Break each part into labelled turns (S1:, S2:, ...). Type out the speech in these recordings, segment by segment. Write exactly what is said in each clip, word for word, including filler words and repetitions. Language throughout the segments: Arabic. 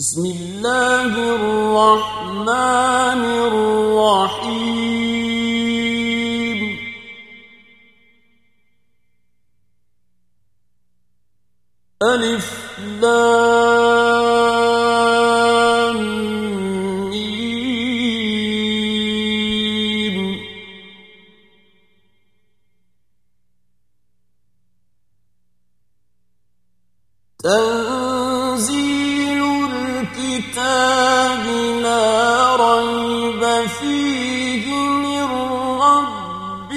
S1: بسم الله الرحمن الرحيم ألف لام ميم تنزيل الكتاب لا ريب فيه من رب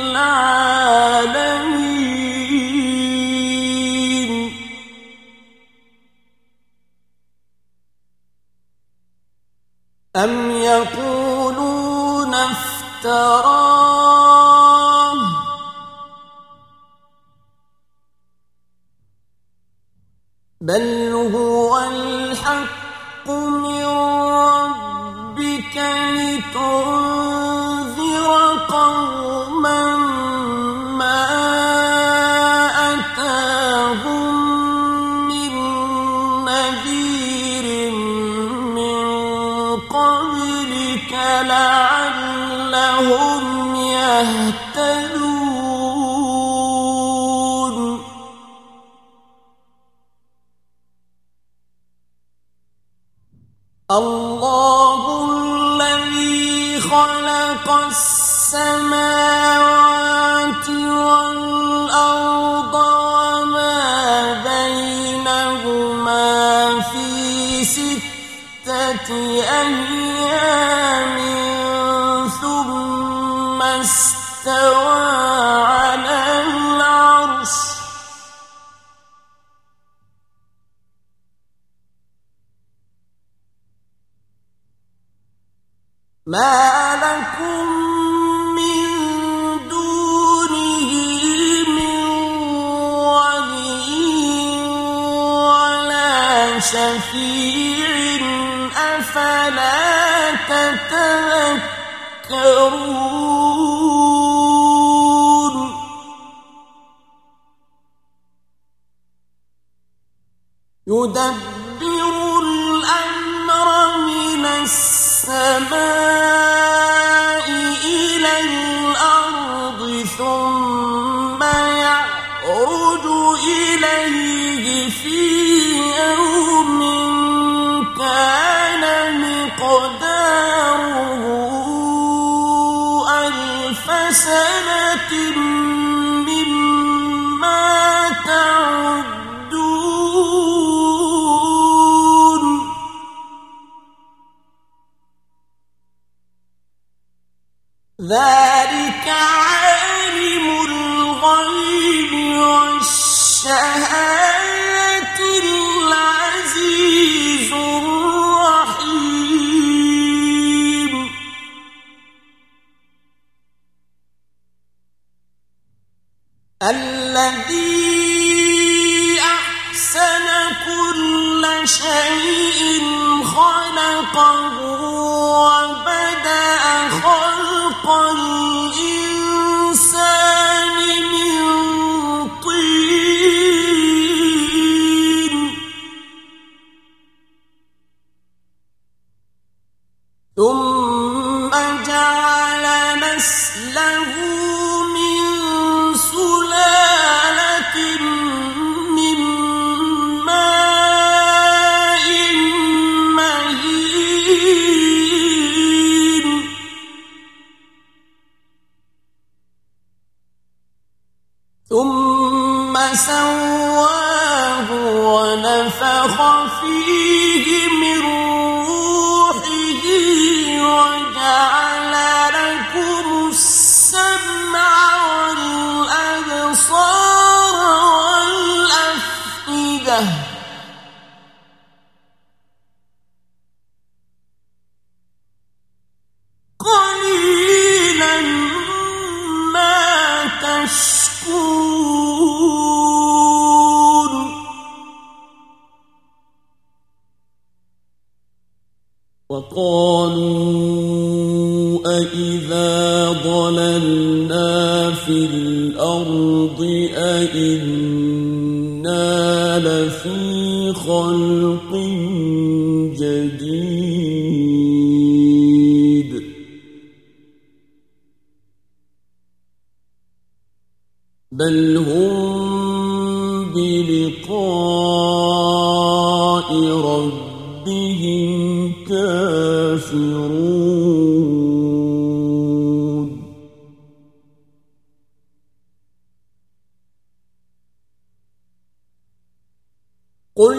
S1: العالمين أم يقولون افتراه بل هو الحق من ربك لتنذر قوما ما أتاهم من نذير من قبلك لعلهم يهتدون الله الذي خلق السماوات والأرض وما بينهما في ستة أيام ثم استوى على العرش ما لكم من دونه من ولي ولا شفيع أفلا تتذكرون يدبر الأمر من السماء إلى الأرض ثم يعرج إليه في يوم كان مقداره ألف سنة مما تعدون ذلك عالم الغيب والشهادة العزيز الرحيم الذي أحسن كل شيء خلقه وبدأ خلق الإنسان من طين ثم جعل نسله من سلالة من ماء مهين ثم سواه ونفخ فيه من روحه وجعل لكم السمع والأبصار والأفئدة قليلا ما تشكرون وقالوا أإذا ضللنا في الأرض أإنا لفي خلق جديد بل هم بلقاء ربهم كافرون قل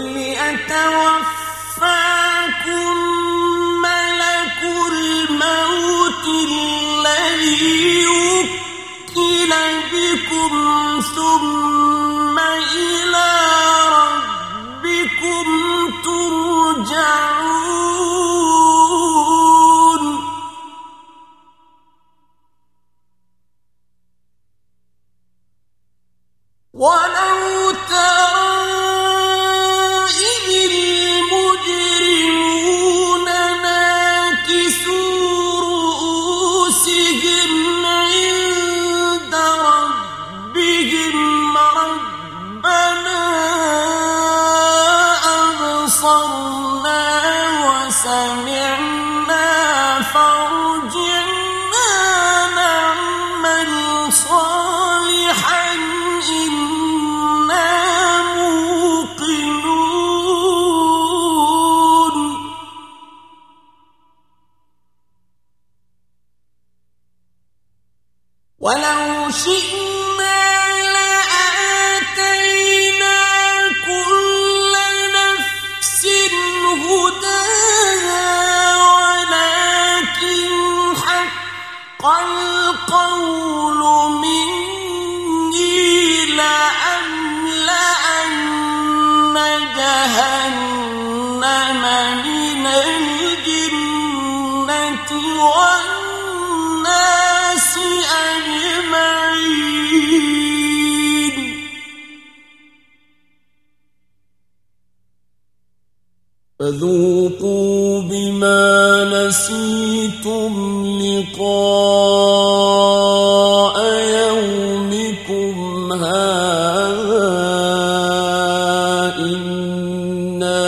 S1: يتوفاكم ملك الموت الذي وكل بكم ثم إلى ربكم ترجعون ولو ترى إذ المجرمون ناكسوا رؤوسهم عند ربهم ربنا أبصرنا وسمعنا فارجعنا نعمل صالحا إنا موقنون ولو شئنا لآتينا كل نفس هداها ولكن حق القول مني لأملأن جهنم من الجنة والناس أجمعين فذوقوا بما نسيتم لقاء يومكم هذا إنا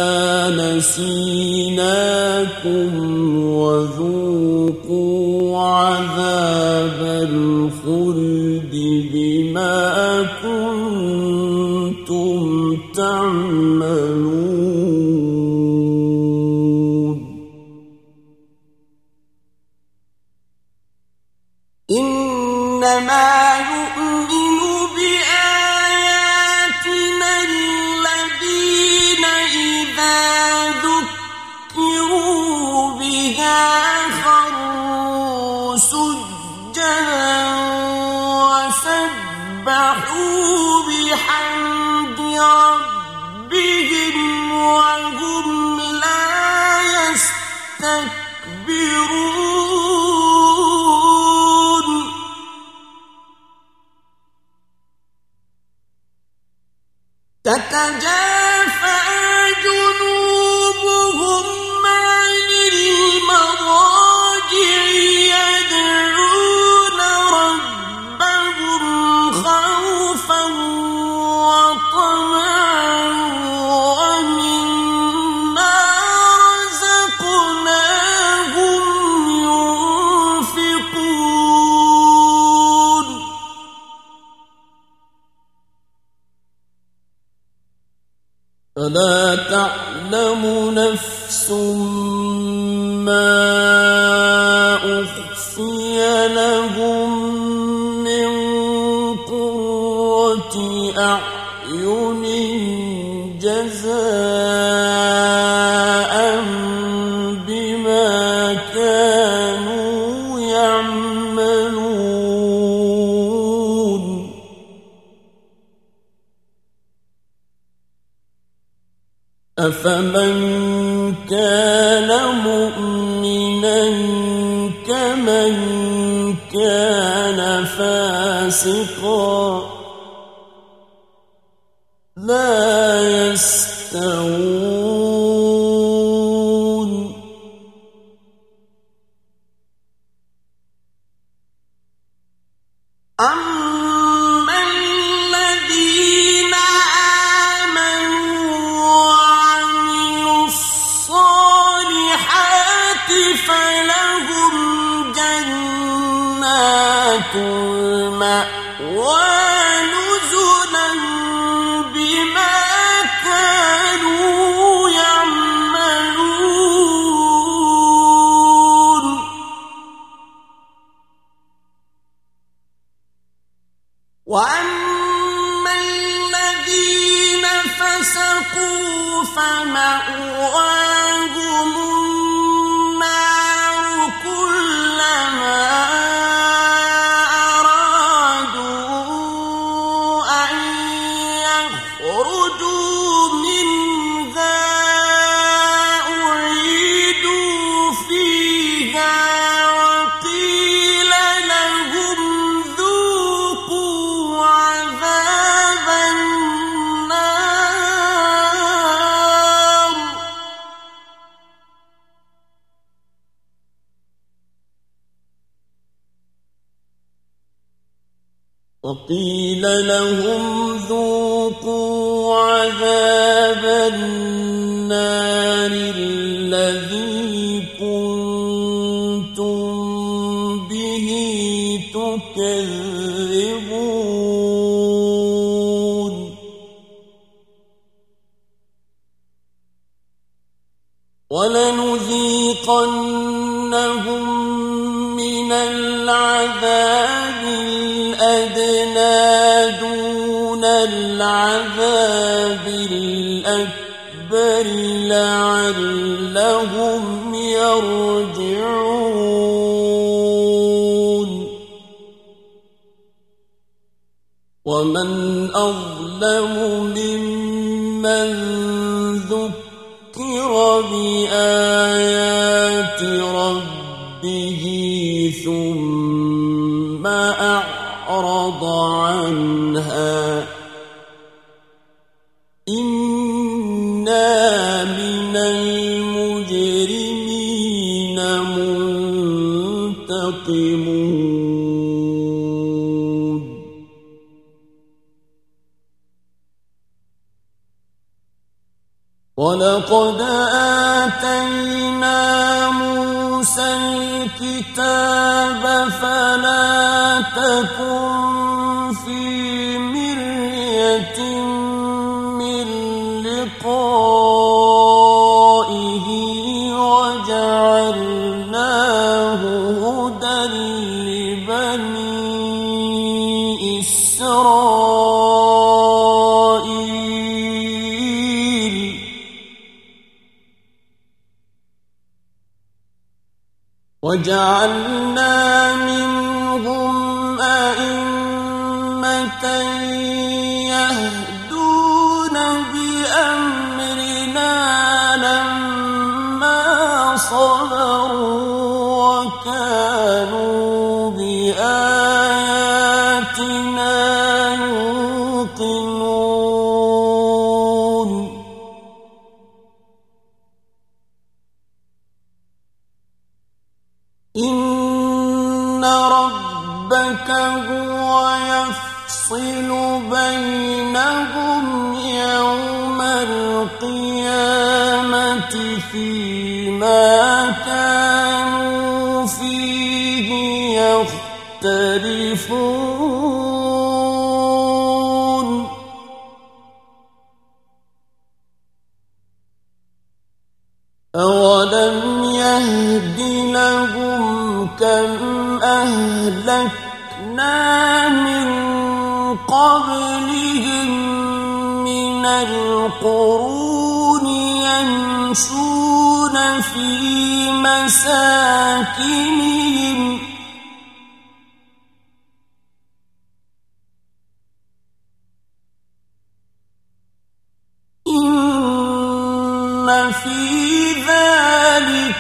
S1: نسيناكم وذوقوا عذاب الخلد بما كنتم تعملون إنما يؤمن بآياتنا الذين إذا ذكروا بها خروا سجدا وسبحوا بحمد ربهم وهم لا يستكبرون تتجافى جنوبهم عن المضاجع يدعون ربهم خوفا وطمعا ومما رزقناهم ينفقون فلا تعلم نفس ما أخفي لهم من قرة أعين جزاء بما كانوا يعملون أفمن كان مؤمنا كمن كان فاسقا لا يستوون أما الذين آمنوا وعملوا الصالحات فلهم جنات المأوى نزلا بما كانوا يعملون وأما الذين فسقوا فمأواهم النار كلما أرادوا أن يخرجوا منها أعيدوا فيها وقيل لهم ذوقوا عذاب النار وقيل لهم ذوقوا عذاب النار الذي كنتم به تكذبون ولنذيقنهم من العذاب الأدنى دون العذاب الأكبر لعلهم يرجعون ومن أظلم ممن ذكر بآيات ربه ثم أعرض عنها إنا من المجرمين منتقمون ولقد آتينا موسى الكتاب فلا تكن في مرية من لقائه وجعلناه هدى لبني إسرائيل وجعلنا منهم أئمة يهدون بأمرنا لما صبروا وكانوا بآياتنا يوقنون إن ربك هو يفصل بينهم يوم القيامة فيما كانوا فيه يختلفون أولم يهد لهم كم أهلكنا من قبلهم من القرون يمشون في مساكنهم إن في ذلك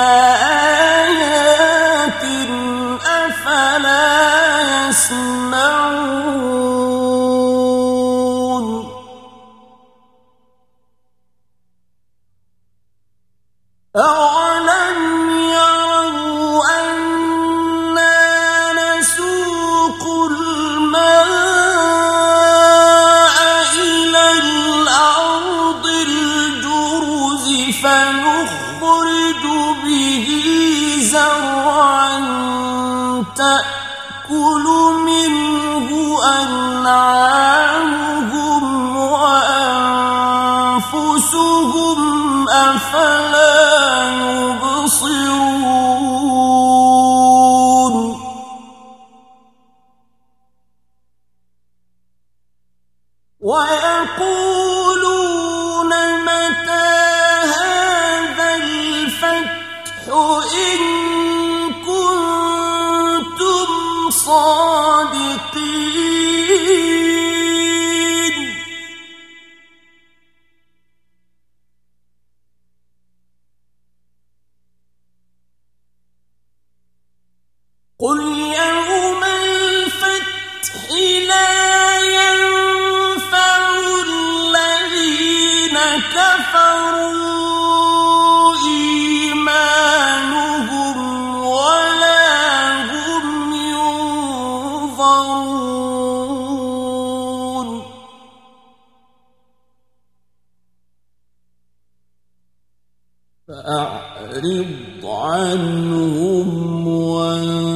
S1: لآيات أفلا يسمعون أولم يروا أنا نسوق الماء إلى الأرض الجرز فنخرج نخرج به زرعا تأكل منه أنعامهم وأنفسهم أفلا يبصرون ويقولون متى هذا الفتح إن كنتم صادقين قل يوم الفتح لا ينفع الذين كفروا إيمانهم ولا هم ينظرون فأعرض عنهم وانظر